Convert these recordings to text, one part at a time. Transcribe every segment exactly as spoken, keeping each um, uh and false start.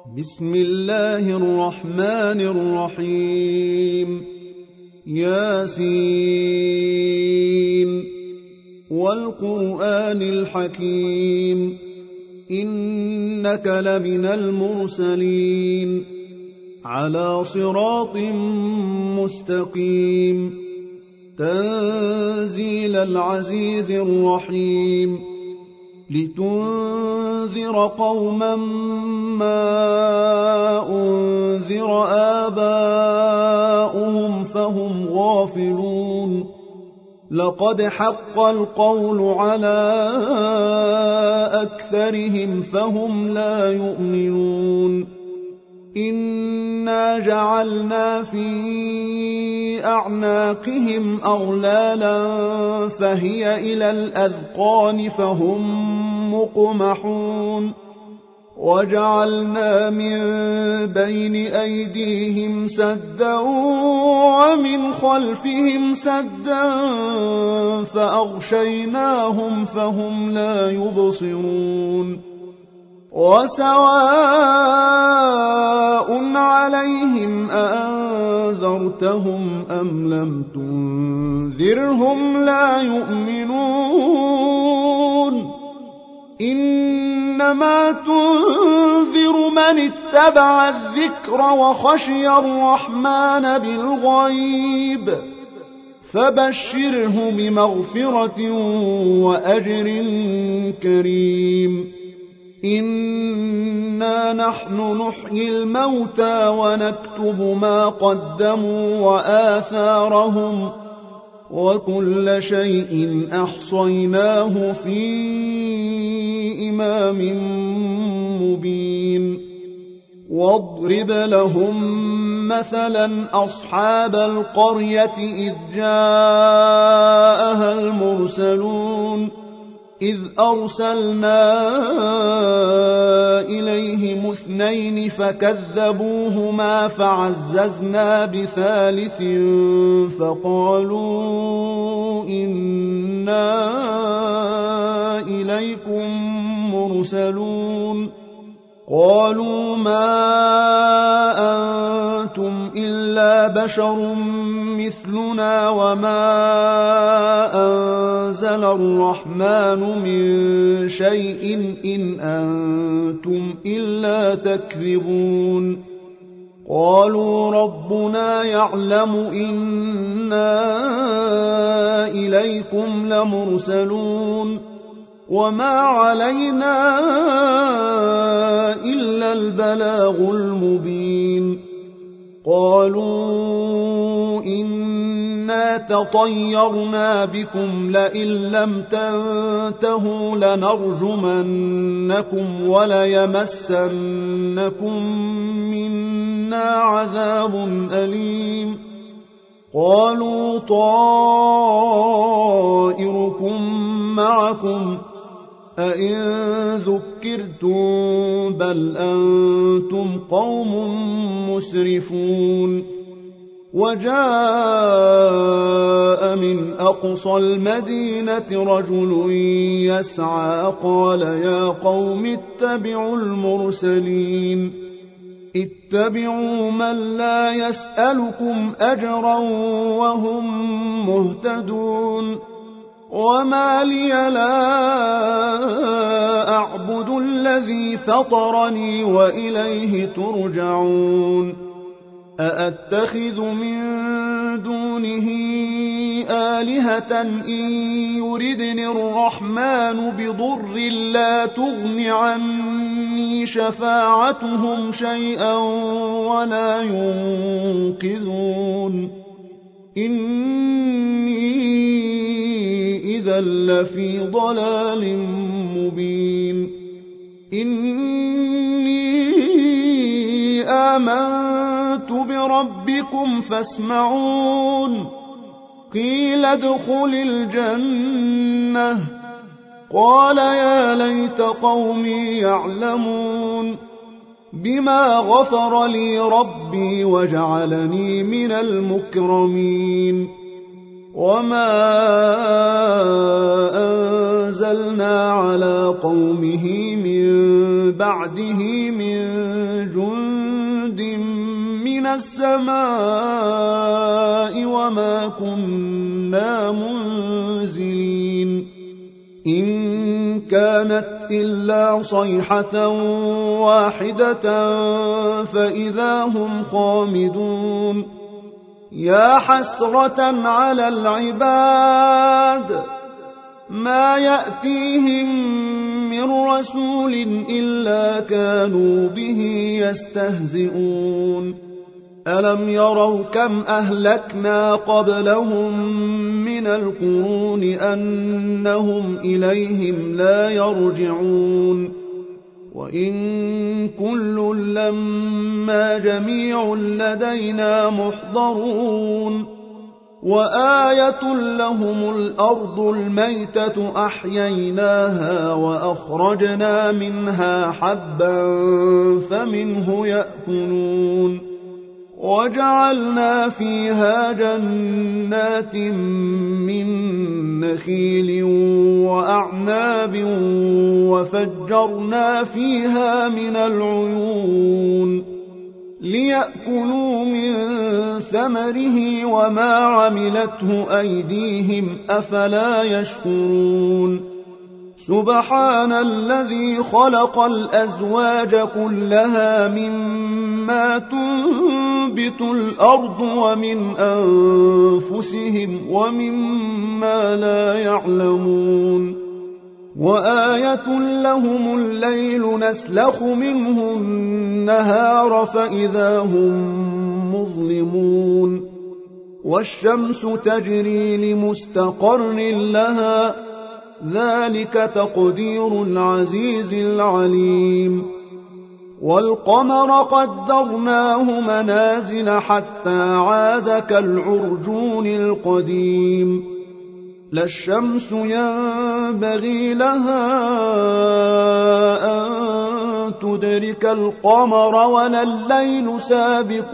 بسم الله الرحمن الرحيم. ياسين والقرآن الحكيم إنك لمن المرسلين على صراط مستقيم تنزيل العزيز الرحيم لتنذر قوما ما أنذر آباؤهم فهم غافلون لقد حق القول على أكثرهم فهم لا يؤمنون إنا جعلنا في أعناقهم أغلالا فهي إلى الأذقان فهم مقمحون وجعلنا من بين أيديهم سدا ومن خلفهم سدا فأغشيناهم فهم لا يبصرون وسواء عليهم أأنذرتهم أم لم تنذرهم لا يؤمنون إنما تنذر من اتبع الذكر وخشي الرحمن بالغيب فبشره بمغفرة وأجر كريم إنا نحن نحيي الموتى ونكتب ما قدموا وآثارهم وكل شيء أحصيناه في إمام مبين واضرب لهم مثلا أصحاب القرية إذ جاءها المرسلون إذ أرسلنا إليهم اثنين فكذبوهما فعززنا بثالث فقالوا إنا إليكم مرسلون قالوا ما أنتم إلا بشر مثلنا وما أنزل الرحمن من شيء إن أنتم إلا تكذبون قالوا ربنا يعلم إنا إليكم لمرسلون وما علينا إلا البلاغ المبين قالوا إنا تطيرنا بكم لئن لم تنتهوا لنرجمنكم وليمسنكم منا عذاب أليم قالوا طائركم معكم أئن ذكرتم بل أنتم قوم مسرفون وجاء من أقصى المدينة رجل يسعى قال يا قوم اتبعوا المرسلين اتبعوا من لا يسألكم أجرا وهم مهتدون وما لي لا أعبد الذي فطرني وإليه ترجعون أأتخذ من دونه آلهة إن يردني الرحمن بضر لا تغن عني شفاعتهم شيئا ولا ينقذون إني إذا لفي ضلال مبين إني آمنت بربكم فاسمعون قيل ادخل الجنة قال يا ليت قومي يعلمون بما غفر لي ربي وجعلني من المكرمين وما أنزلنا على قومه من بعده من جند السماء وما كنا منزلين إن كانت إلا صيحة واحدة فإذا هم خامدون يا حسرة على العباد ما يأتيهم من رسول إلا كانوا به يستهزئون ألم يروا كم أهلكنا قبلهم من القرون أنهم إليهم لا يرجعون وإن كل لما جميع لدينا محضرون وآية لهم الأرض الميتة أحييناها وأخرجنا منها حبا فمنه يأكلون وجعلنا فيها جنات من نخيل وأعناب وفجرنا فيها من العيون ليأكلوا من ثمره وما عملته أيديهم أفلا يشكرون سبحان الذي خلق الأزواج كلها مما تنبت الأرض ومن أنفسهم ومما لا يعلمون وآية لهم الليل نسلخ منه النهار فإذا هم مظلمون والشمس تجري لمستقر لها ذلك تقدير العزيز العليم والقمر قدرناه منازل حتى عاد كالعرجون القديم لا الشمس ينبغي لها أن تدرك القمر ولا الليل سابق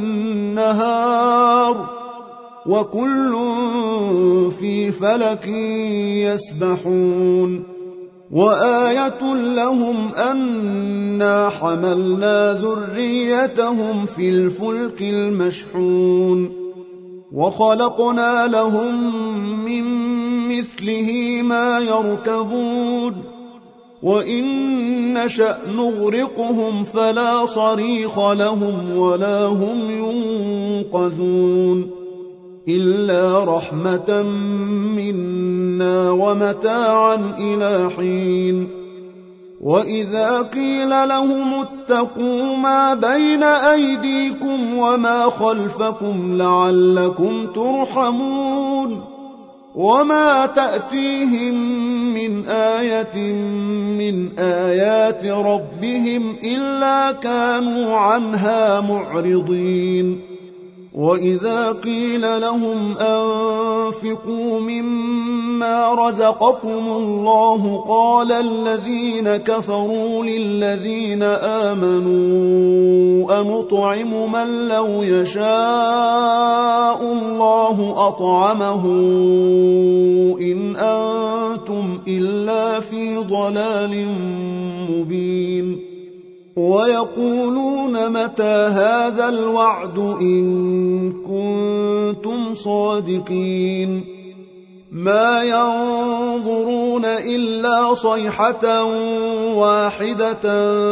النهار وكل في فلك يسبحون وآية لهم أنا حملنا ذريتهم في الفلك المشحون وخلقنا لهم من مثله ما يركبون وإن نشأ نغرقهم فلا صريخ لهم ولا هم ينقذون إلا رحمة منا ومتاعا إلى حين وإذا قيل لهم اتقوا ما بين أيديكم وما خلفكم لعلكم ترحمون وما تأتيهم من آية من آيات ربهم إلا كانوا عنها معرضين وإذا قيل لهم أنفقوا مما رزقكم الله قال الذين كفروا للذين آمنوا أنطعم من لو يشاء الله أطعمه إن أنتم إلا في ضلال مبين ويقولون متى هذا الوعد إن كنتم صادقين ما ينظرون إلا صيحة واحدة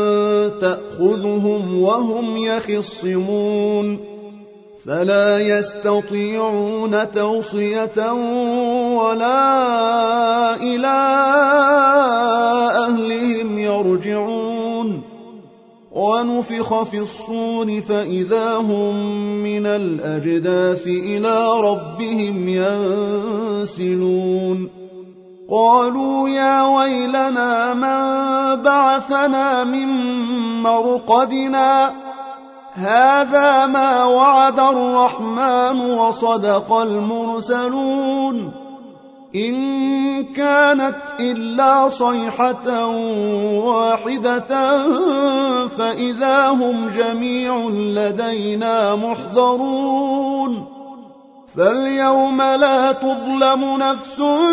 تأخذهم وهم يخصمون فلا يستطيعون توصية ولا إلى أهلهم يرجعون ونفخ في الصور فإذا هم من الأجداث إلى ربهم ينسلون قالوا يا ويلنا من بعثنا من مرقدنا هذا ما وعد الرحمن وصدق المرسلون إن كانت إلا صيحة واحدة فإذا هم جميع لدينا محضرون فاليوم لا تظلم نفس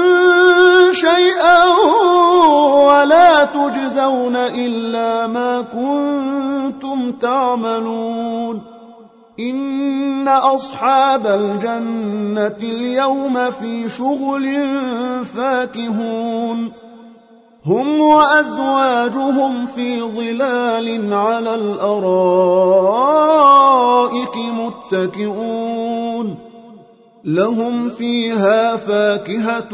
شيئا ولا تجزون إلا ما كنتم تعملون إن أصحاب الجنة اليوم في شغل فاكهون هم وأزواجهم في ظلال على الأرائك متكئون لهم فيها فاكهة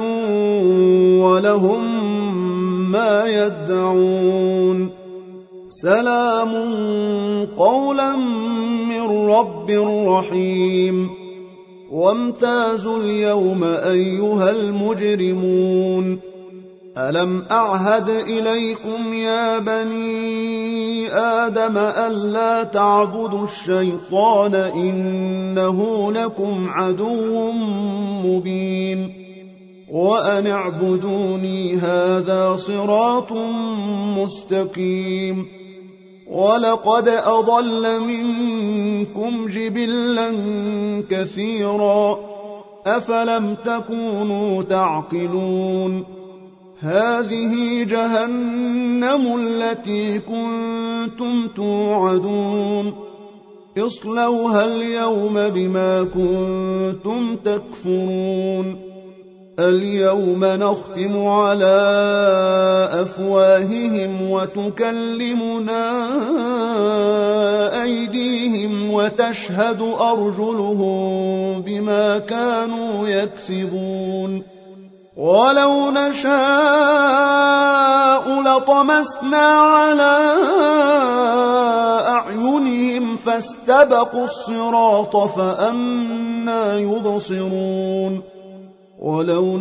ولهم ما يدعون سلام قولا من رب رحيم وامتازوا اليوم أيها المجرمون ألم أعهد إليكم يا بني آدم ألا تعبدوا الشيطان إنه لكم عدو مبين وأن اعبدوني هذا صراط مستقيم ولقد أضل منكم جبلا كثيرا أفلم تكونوا تعقلون هذه جهنم التي كنتم توعدون اصلوها اليوم بما كنتم تكفرون اليوم نختم على أفواههم وتكلمنا أيديهم وتشهد أرجلهم بما كانوا يكسبون ولو نشاء لطمسنا على أعينهم فاستبقوا الصراط فأنى يبصرون ولو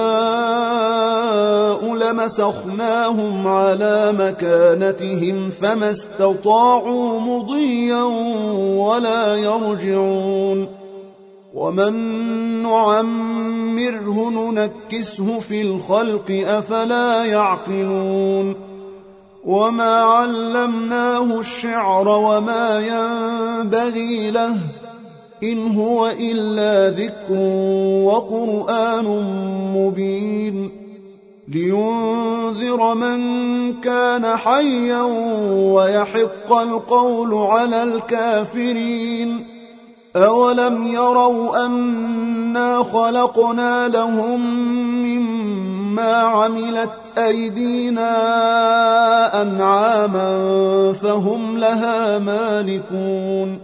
نشاء لمسخناهم على مكانتهم فما استطاعوا مضيا ولا يرجعون ومن نعمره ننكسه في الخلق أفلا يعقلون وما علمناه الشعر وما ينبغي له إن هو إلا ذكر وقرآن مبين لينذر من كان حيا ويحق القول على الكافرين أولم يروا أنا خلقنا لهم مما عملت أيدينا أنعاما فهم لها مالكون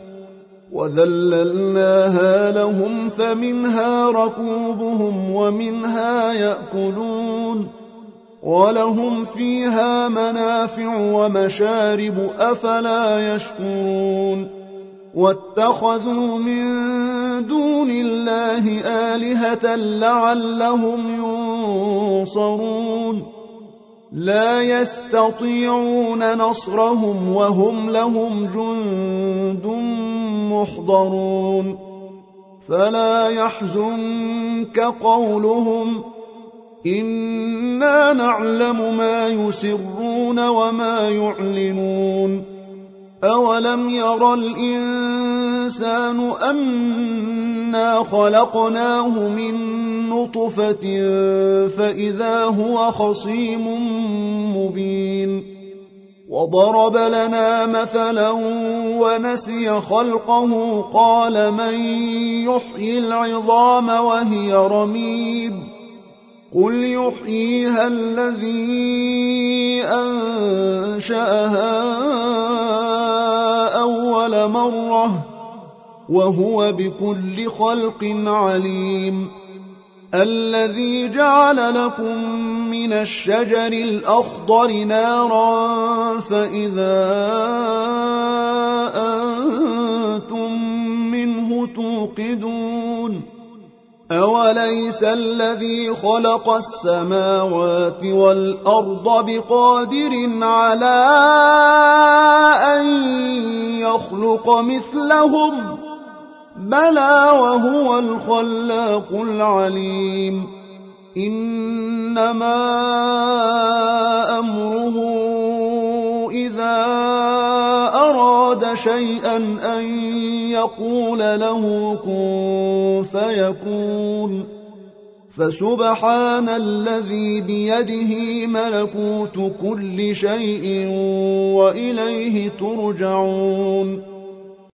وذللناها لهم فمنها ركوبهم ومنها يأكلون ولهم فيها منافع ومشارب أفلا يشكرون واتخذوا من دون الله آلهة لعلهم ينصرون لا يستطيعون نصرهم وهم لهم جند محضرون فلا يحزنك قولهم إنا نعلم ما يسرون وما يعلنون أولم ير الإنسان أنا خلقناه من نطفة فإذا هو خصيم مبين وضرب لنا مثلا ونسي خلقه قال من يحيي العظام وهي رميم قل يحييها الذي أنشأها أول مرة وهو بكل خلق عليم الذي جعل لكم من الشجر الأخضر نارا فإذا أنتم منه توقدون أوليس الذي خلق السماوات والأرض بقادر على أن يخلق مثلهم بلى وهو الخلاق العليم إنما أمره إذا أراد شيئا أن يقول له كن فيكون فسبحان الذي بيده ملكوت كل شيء وإليه ترجعون